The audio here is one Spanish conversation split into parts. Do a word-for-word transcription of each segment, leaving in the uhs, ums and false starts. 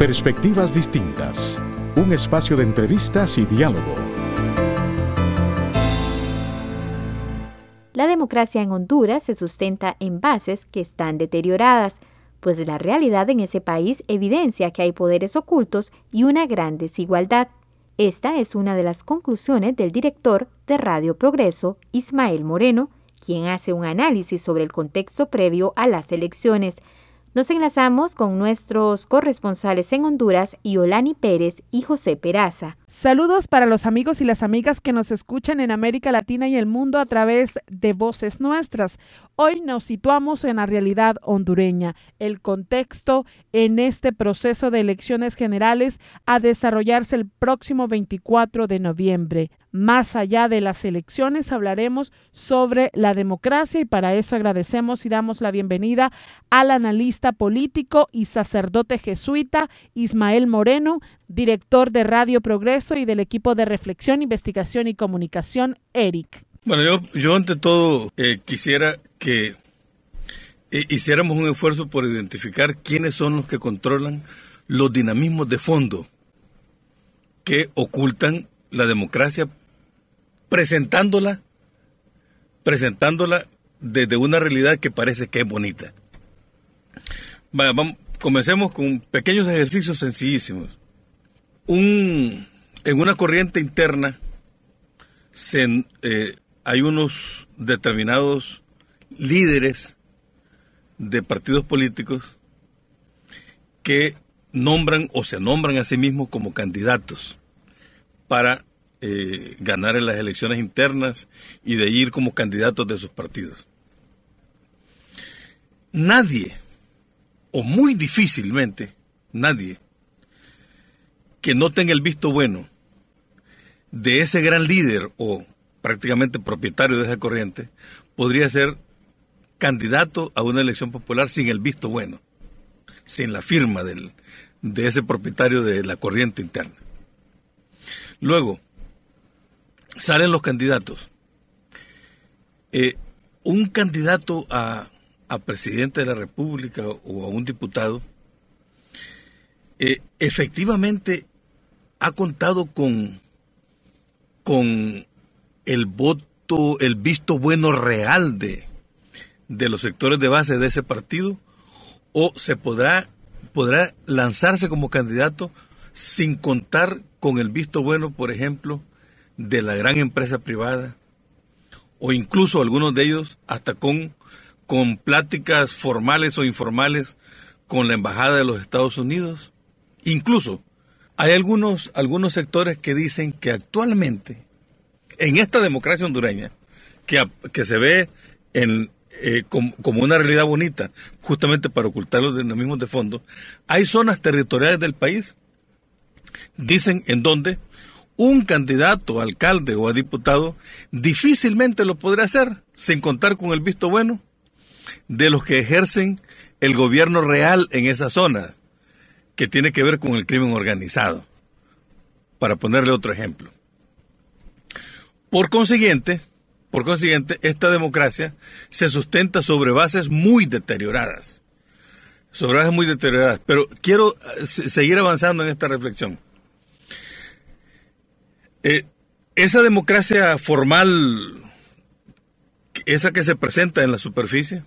Perspectivas distintas. Un espacio de entrevistas y diálogo. La democracia en Honduras se sustenta en bases que están deterioradas, pues la realidad en ese país evidencia que hay poderes ocultos y una gran desigualdad. Esta es una de las conclusiones del director de Radio Progreso, Ismael Moreno, quien hace un análisis sobre el contexto previo a las elecciones. Nos enlazamos con nuestros corresponsales en Honduras, Yolani Pérez y José Peraza. Saludos para los amigos y las amigas que nos escuchan en América Latina y el mundo a través de Voces Nuestras. Hoy nos situamos en la realidad hondureña, el contexto en este proceso de elecciones generales a desarrollarse el próximo veinticuatro de noviembre. Más allá de las elecciones hablaremos sobre la democracia y para eso agradecemos y damos la bienvenida al analista político y sacerdote jesuita Ismael Moreno, director de Radio Progreso y del equipo de reflexión, investigación y comunicación, ERIC. Bueno, yo, yo ante todo eh, quisiera que eh, hiciéramos un esfuerzo por identificar quiénes son los que controlan los dinamismos de fondo que ocultan la democracia, presentándola, presentándola desde una realidad que parece que es bonita. Vaya, vamos, comencemos con pequeños ejercicios sencillísimos. Un, en una corriente interna se, eh, hay unos determinados líderes de partidos políticos que nombran o se nombran a sí mismos como candidatos para eh, ganar en las elecciones internas y de ir como candidatos de sus partidos. Nadie, o muy difícilmente, nadie que no tenga el visto bueno de ese gran líder o prácticamente propietario de esa corriente, podría ser candidato a una elección popular sin el visto bueno, sin la firma del, de ese propietario de la corriente interna. Luego, salen los candidatos. Eh, un candidato a, a presidente de la República o a un diputado, eh, efectivamente ha contado con, con el voto, el visto bueno real de, de los sectores de base de ese partido, o se podrá, podrá lanzarse como candidato sin contar con el visto bueno, por ejemplo, de la gran empresa privada, o incluso algunos de ellos hasta con, con pláticas formales o informales con la Embajada de los Estados Unidos. Incluso hay algunos, algunos sectores que dicen que actualmente, en esta democracia hondureña, que, que se ve en, eh, como, como una realidad bonita, justamente para ocultar los dinamismos de fondo, hay zonas territoriales del país, dicen en donde un candidato a alcalde o a diputado difícilmente lo podrá hacer sin contar con el visto bueno de los que ejercen el gobierno real en esa zona, que tiene que ver con el crimen organizado, para ponerle otro ejemplo. Por consiguiente, por consiguiente, esta democracia se sustenta sobre bases muy deterioradas, sobre bases muy deterioradas, pero quiero seguir avanzando en esta reflexión. Eh, esa democracia formal, esa que se presenta en la superficie,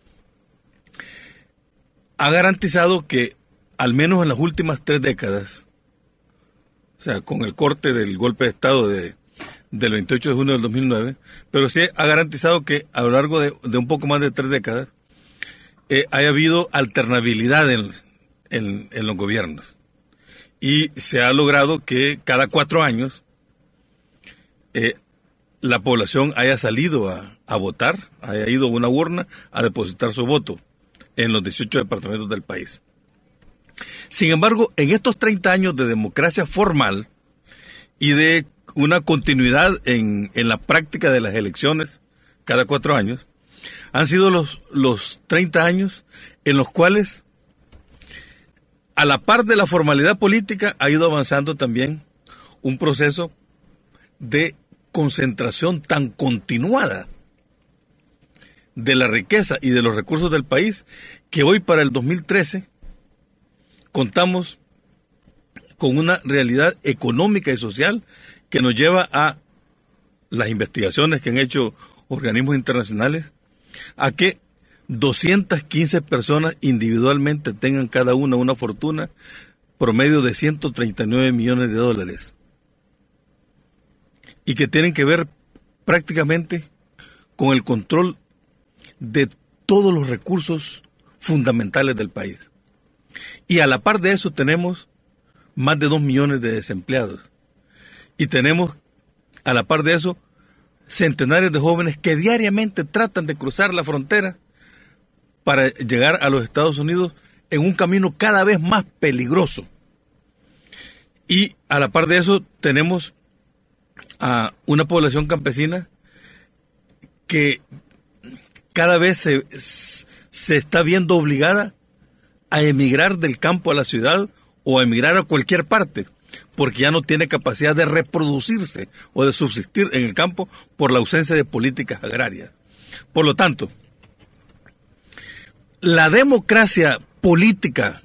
ha garantizado que al menos en las últimas tres décadas, o sea, con el corte del golpe de Estado de, del veintiocho de junio del dos mil nueve, pero sí ha garantizado que a lo largo de, de un poco más de tres décadas eh, haya habido alternabilidad en, en, en los gobiernos. Y se ha logrado que cada cuatro años eh, la población haya salido a, a votar, haya ido a una urna a depositar su voto en los dieciocho departamentos del país. Sin embargo, en estos treinta años de democracia formal y de una continuidad en, en la práctica de las elecciones cada cuatro años, han sido los, los treinta años en los cuales, a la par de la formalidad política, ha ido avanzando también un proceso de concentración tan continuada de la riqueza y de los recursos del país, que hoy para el dos mil trece contamos con una realidad económica y social que nos lleva a las investigaciones que han hecho organismos internacionales, a que doscientas quince personas individualmente tengan cada una una fortuna promedio de ciento treinta y nueve millones de dólares, y que tienen que ver prácticamente con el control de todos los recursos fundamentales del país. Y a la par de eso tenemos más de dos millones de desempleados. Y tenemos, a la par de eso, centenares de jóvenes que diariamente tratan de cruzar la frontera para llegar a los Estados Unidos en un camino cada vez más peligroso. Y a la par de eso tenemos a una población campesina que cada vez se, se está viendo obligada a emigrar del campo a la ciudad o a emigrar a cualquier parte, porque ya no tiene capacidad de reproducirse o de subsistir en el campo por la ausencia de políticas agrarias. Por lo tanto, la democracia política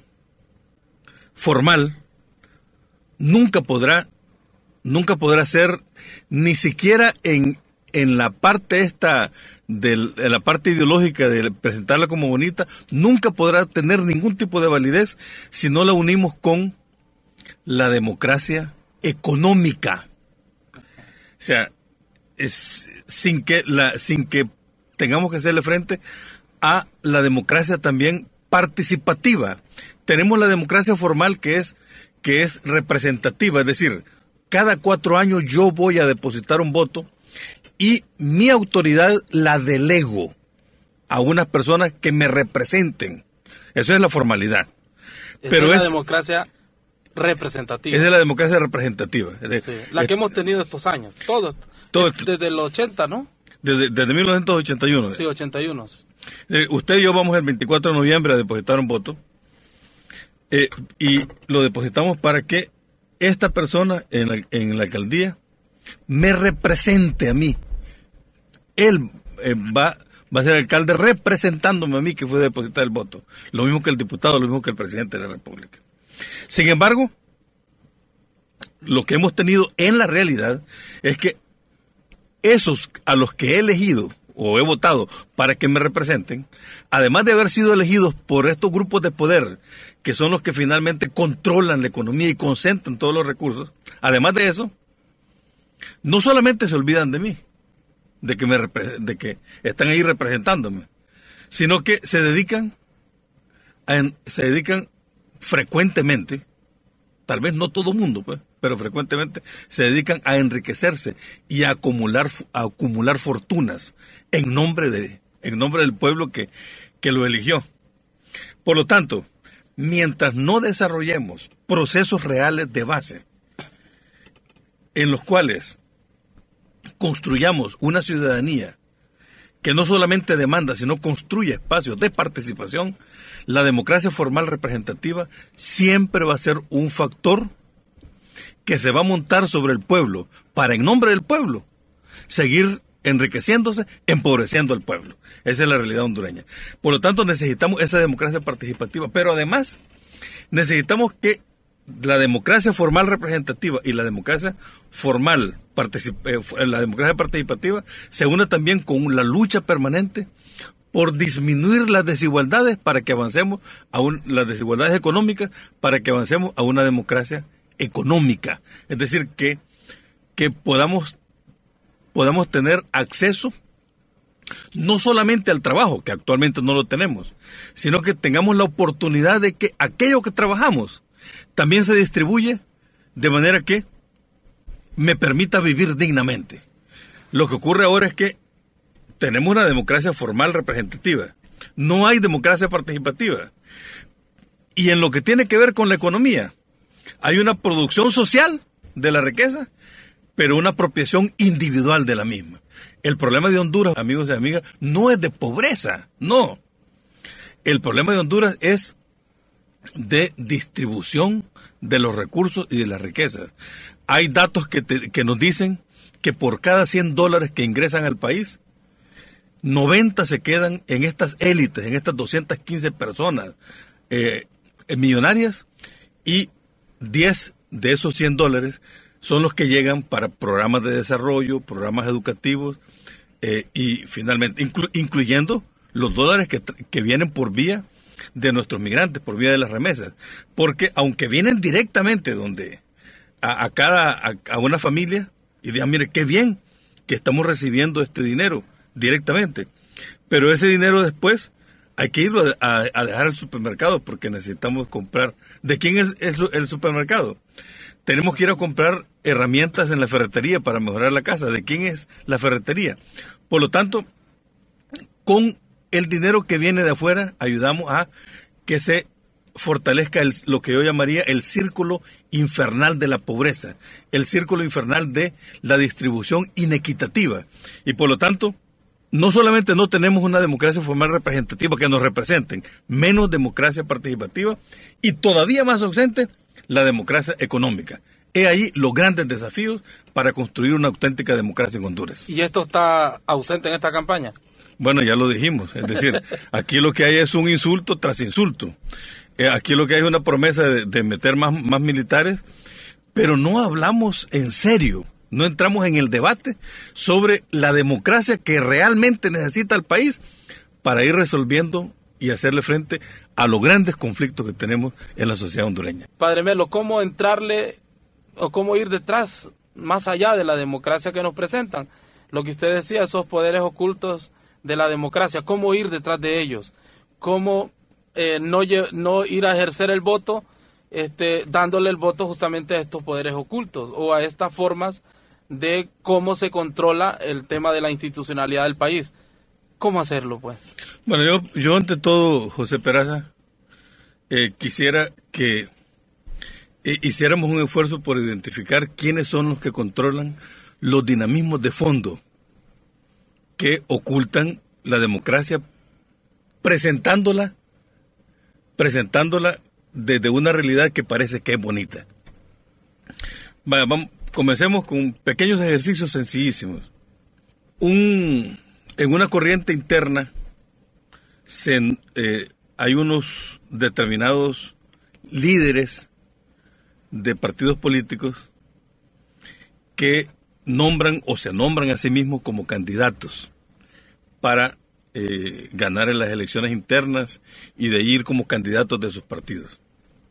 formal nunca podrá, nunca podrá ser, ni siquiera en, en la parte esta, de la parte ideológica de presentarla como bonita, nunca podrá tener ningún tipo de validez si no la unimos con la democracia económica. O sea, es sin que la, sin que tengamos que hacerle frente a la democracia también participativa. Tenemos la democracia formal que es, que es representativa, es decir, cada cuatro años yo voy a depositar un voto y mi autoridad la delego a unas personas que me representen. Esa es la formalidad. Esa Pero es la es democracia representativa. Esa es la democracia representativa. Es sí, la que es, hemos tenido estos años, todos, todo, desde los ochenta, ¿no? Desde, desde mil novecientos ochenta y uno. Sí, ochenta y uno. Eh, usted y yo vamos el veinticuatro de noviembre a depositar un voto eh, y lo depositamos para que esta persona en la, en la alcaldía me represente a mí. Él eh, va, va a ser alcalde representándome a mí, que fue a depositar el voto. Lo mismo que el diputado, lo mismo que el presidente de la República. Sin embargo, lo que hemos tenido en la realidad es que esos a los que he elegido o he votado para que me representen, además de haber sido elegidos por estos grupos de poder, que son los que finalmente controlan la economía y concentran todos los recursos, además de eso, no solamente se olvidan de mí, de que, me, de que están ahí representándome, sino que se dedican, a, se dedican frecuentemente, tal vez no todo mundo, pues, pero frecuentemente se dedican a enriquecerse y a acumular, a acumular fortunas en nombre de, en nombre del pueblo que, que lo eligió. Por lo tanto, mientras no desarrollemos procesos reales de base en los cuales construyamos una ciudadanía que no solamente demanda, sino construye espacios de participación, la democracia formal representativa siempre va a ser un factor que se va a montar sobre el pueblo para, en nombre del pueblo, seguir enriqueciéndose, empobreciendo al pueblo. Esa es la realidad hondureña. Por lo tanto, necesitamos esa democracia participativa, pero además necesitamos que la democracia formal representativa y la democracia formal, la democracia participativa, se una también con la lucha permanente por disminuir las desigualdades para que avancemos a un, las desigualdades económicas, para que avancemos a una democracia económica. Es decir, que, que podamos, podamos tener acceso no solamente al trabajo, que actualmente no lo tenemos, sino que tengamos la oportunidad de que aquello que trabajamos también se distribuye de manera que me permita vivir dignamente. Lo que ocurre ahora es que tenemos una democracia formal representativa. No hay democracia participativa. Y en lo que tiene que ver con la economía, hay una producción social de la riqueza, pero una apropiación individual de la misma. El problema de Honduras, amigos y amigas, no es de pobreza, no. El problema de Honduras es de distribución de los recursos y de las riquezas. Hay datos que, te, que nos dicen que por cada cien dólares que ingresan al país, noventa se quedan en estas élites, en estas doscientas quince personas eh, millonarias, y diez de esos cien dólares son los que llegan para programas de desarrollo, programas educativos eh, y finalmente, inclu- incluyendo los dólares que, que vienen por vía de nuestros migrantes, por vía de las remesas. Porque aunque vienen directamente donde a, a cada, a, a una familia, y digan, mire, qué bien que estamos recibiendo este dinero directamente, pero ese dinero después hay que irlo a, a dejar al supermercado porque necesitamos comprar. ¿De quién es el, el supermercado? Tenemos que ir a comprar herramientas en la ferretería para mejorar la casa. ¿De quién es la ferretería? Por lo tanto, con el dinero que viene de afuera, ayudamos a que se fortalezca el, lo que yo llamaría el círculo infernal de la pobreza, el círculo infernal de la distribución inequitativa. Y por lo tanto, no solamente no tenemos una democracia formal representativa que nos representen, menos democracia participativa y todavía más ausente, la democracia económica. He ahí los grandes desafíos para construir una auténtica democracia en Honduras. ¿Y esto está ausente en esta campaña? Bueno, ya lo dijimos, es decir, aquí lo que hay es un insulto tras insulto. Eh, aquí lo que hay es una promesa de, de meter más, más militares, pero no hablamos en serio, no entramos en el debate sobre la democracia que realmente necesita el país para ir resolviendo y hacerle frente a los grandes conflictos que tenemos en la sociedad hondureña. Padre Melo, ¿cómo entrarle o cómo ir detrás, más allá de la democracia que nos presentan? Lo que usted decía, esos poderes ocultos de la democracia, ¿cómo ir detrás de ellos? ¿Cómo eh, no, no ir a ejercer el voto este, dándole el voto justamente a estos poderes ocultos o a estas formas de cómo se controla el tema de la institucionalidad del país? ¿Cómo hacerlo, pues? Bueno, yo, yo ante todo, José Peraza, eh, quisiera que eh, hiciéramos un esfuerzo por identificar quiénes son los que controlan los dinamismos de fondo que ocultan la democracia, presentándola, presentándola desde una realidad que parece que es bonita. Vaya, vamos, comencemos con pequeños ejercicios sencillísimos. Un... En una corriente interna se, eh, hay unos determinados líderes de partidos políticos que nombran o se nombran a sí mismos como candidatos para eh, ganar en las elecciones internas y de ir como candidatos de sus partidos.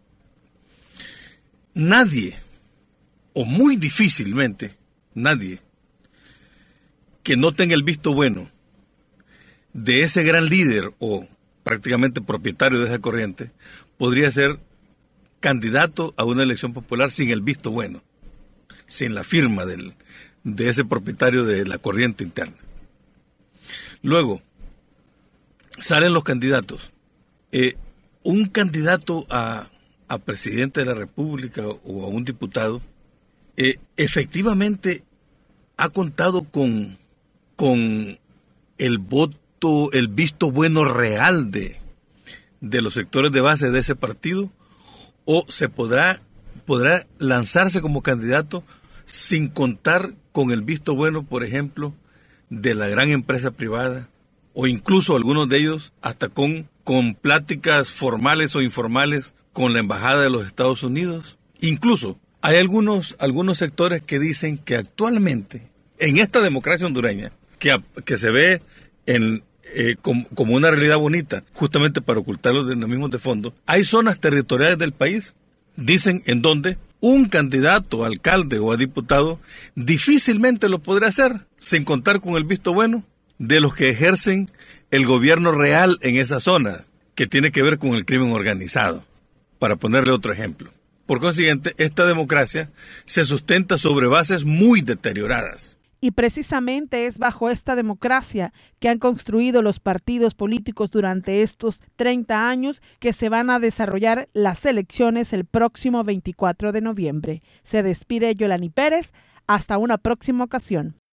Nadie, o muy difícilmente, nadie que no tenga el visto bueno de ese gran líder o prácticamente propietario de esa corriente, podría ser candidato a una elección popular sin el visto bueno, sin la firma del, de ese propietario de la corriente interna. Luego, salen los candidatos. Eh, un candidato a, a presidente de la República o a un diputado, eh, efectivamente ha contado con, con el voto, el visto bueno real de, de los sectores de base de ese partido, o se podrá, podrá lanzarse como candidato sin contar con el visto bueno, por ejemplo, de la gran empresa privada, o incluso algunos de ellos hasta con, con pláticas formales o informales con la Embajada de los Estados Unidos. Incluso hay algunos, algunos sectores que dicen que actualmente, en esta democracia hondureña, que, que se ve en, eh, como, como una realidad bonita, justamente para ocultar los dinamismos de fondo, hay zonas territoriales del país, dicen, en donde un candidato a alcalde o a diputado difícilmente lo podrá hacer sin contar con el visto bueno de los que ejercen el gobierno real en esa zona, que tiene que ver con el crimen organizado, para ponerle otro ejemplo. Por consiguiente, esta democracia se sustenta sobre bases muy deterioradas. Y precisamente es bajo esta democracia que han construido los partidos políticos durante estos treinta años que se van a desarrollar las elecciones el próximo veinticuatro de noviembre. Se despide Yolani Pérez. Hasta una próxima ocasión.